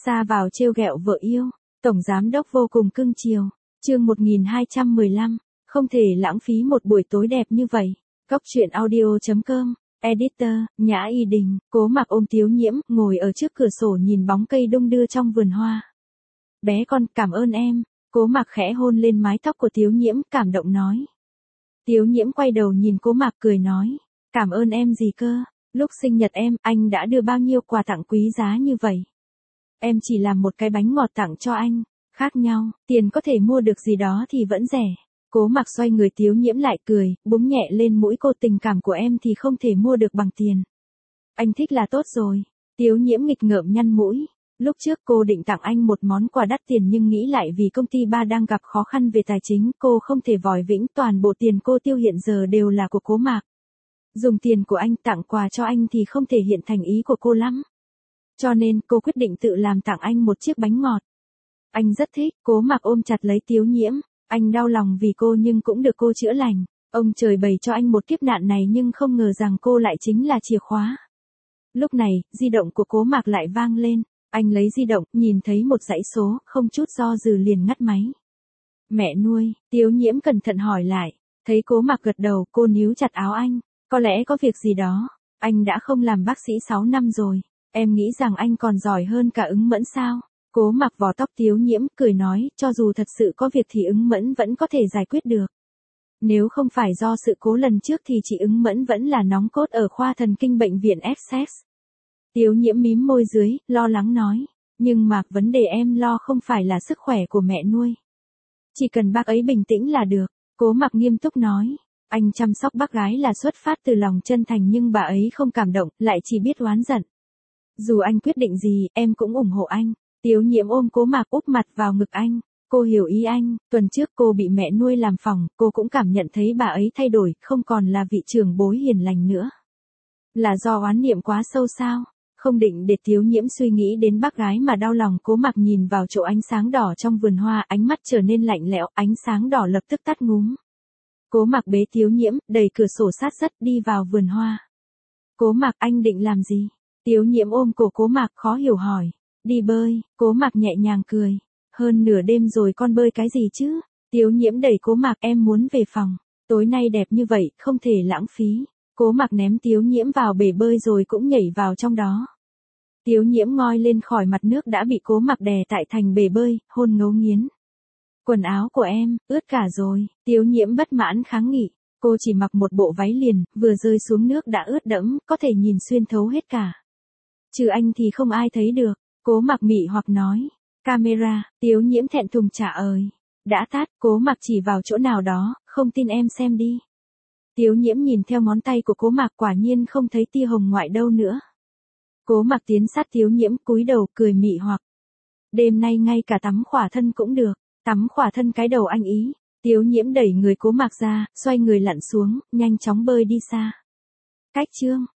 Ra vào trêu ghẹo vợ yêu, tổng giám đốc vô cùng cưng chiều. Chương 1215, không thể lãng phí một buổi tối đẹp như vậy. Cốc truyện audio.com, editor, Nhã Y Đình, Cố Mặc ôm Tiếu Nhiễm, ngồi ở trước cửa sổ nhìn bóng cây đung đưa trong vườn hoa. Bé con, cảm ơn em. Cố Mặc khẽ hôn lên mái tóc của Tiếu Nhiễm, cảm động nói. Tiếu Nhiễm quay đầu nhìn Cố Mặc cười nói, cảm ơn em gì cơ, lúc sinh nhật em, anh đã đưa bao nhiêu quà tặng quý giá như vậy. Em chỉ làm một cái bánh ngọt tặng cho anh, khác nhau, tiền có thể mua được gì đó thì vẫn rẻ. Cố Mặc xoay người Tiếu Nhiễm lại cười, búng nhẹ lên mũi cô, tình cảm của em thì không thể mua được bằng tiền. Anh thích là tốt rồi. Tiếu Nhiễm nghịch ngợm nhăn mũi. Lúc trước cô định tặng anh một món quà đắt tiền nhưng nghĩ lại vì công ty ba đang gặp khó khăn về tài chính, cô không thể vòi vĩnh, toàn bộ tiền cô tiêu hiện giờ đều là của Cố Mặc. Dùng tiền của anh tặng quà cho anh thì không thể hiện thành ý của cô lắm. Cho nên cô quyết định tự làm tặng anh một chiếc bánh ngọt. Anh rất thích. Cố Mặc ôm chặt lấy Tiếu Nhiễm. Anh đau lòng vì cô nhưng cũng được cô chữa lành. Ông trời bày cho anh một kiếp nạn này nhưng không ngờ rằng cô lại chính là chìa khóa. Lúc này, di động của Cố Mặc lại vang lên. Anh lấy di động, nhìn thấy một dãy số, không chút do dự liền ngắt máy. Mẹ nuôi, Tiếu Nhiễm cẩn thận hỏi lại. Thấy Cố Mặc gật đầu, cô níu chặt áo anh. Có lẽ có việc gì đó. Anh đã không làm bác sĩ 6 năm rồi. Em nghĩ rằng anh còn giỏi hơn cả Ứng Mẫn sao? Cố Mặc vò tóc Tiếu Nhiễm, cười nói, cho dù thật sự có việc thì Ứng Mẫn vẫn có thể giải quyết được. Nếu không phải do sự cố lần trước thì chị Ứng Mẫn vẫn là nóng cốt ở khoa thần kinh bệnh viện Essex. Tiếu Nhiễm mím môi dưới, lo lắng nói. Nhưng mà vấn đề em lo không phải là sức khỏe của mẹ nuôi. Chỉ cần bác ấy bình tĩnh là được. Cố Mặc nghiêm túc nói. Anh chăm sóc bác gái là xuất phát từ lòng chân thành nhưng bà ấy không cảm động, lại chỉ biết oán giận. Dù anh quyết định gì, em cũng ủng hộ anh. Tiếu Nhiễm ôm Cố Mặc úp mặt vào ngực anh. Cô hiểu ý anh, tuần trước cô bị mẹ nuôi làm phỏng, cô cũng cảm nhận thấy bà ấy thay đổi, không còn là vị trưởng bối hiền lành nữa. Là do oán niệm quá sâu sao? Không định để Tiếu Nhiễm suy nghĩ đến bác gái mà đau lòng. Cố Mặc nhìn vào chỗ ánh sáng đỏ trong vườn hoa, ánh mắt trở nên lạnh lẽo, ánh sáng đỏ lập tức tắt ngúm. Cố Mặc bế Tiếu Nhiễm, đẩy cửa sổ sát sắt đi vào vườn hoa. Cố Mặc, anh định làm gì? Tiếu Nhiễm ôm cổ Cố Mặc khó hiểu hỏi. Đi bơi. Cố Mặc nhẹ nhàng cười. Hơn nửa đêm rồi con bơi cái gì chứ? Tiếu Nhiễm đẩy Cố Mặc, em muốn về phòng. Tối nay đẹp như vậy, không thể lãng phí. Cố Mặc ném Tiếu Nhiễm vào bể bơi rồi cũng nhảy vào trong đó. Tiếu Nhiễm ngoi lên khỏi mặt nước đã bị Cố Mặc đè tại thành bể bơi, hôn ngấu nghiến. Quần áo của em, ướt cả rồi. Tiếu Nhiễm bất mãn kháng nghị. Cô chỉ mặc một bộ váy liền, vừa rơi xuống nước đã ướt đẫm, có thể nhìn xuyên thấu hết cả. Trừ anh thì không ai thấy được. Cố Mặc mị hoặc nói. Camera. Tiếu Nhiễm thẹn thùng trả lời. Đã tắt. Cố Mặc chỉ vào chỗ nào đó, không tin em xem đi. Tiếu Nhiễm nhìn theo ngón tay của Cố Mặc, quả nhiên không thấy tia hồng ngoại đâu nữa. Cố Mặc tiến sát Tiếu Nhiễm, cúi đầu cười mị hoặc. Đêm nay ngay cả tắm khỏa thân cũng được. Tắm khỏa thân cái đầu anh ý. Tiếu Nhiễm đẩy người Cố Mặc ra, xoay người lặn xuống, nhanh chóng bơi đi xa. Cách chương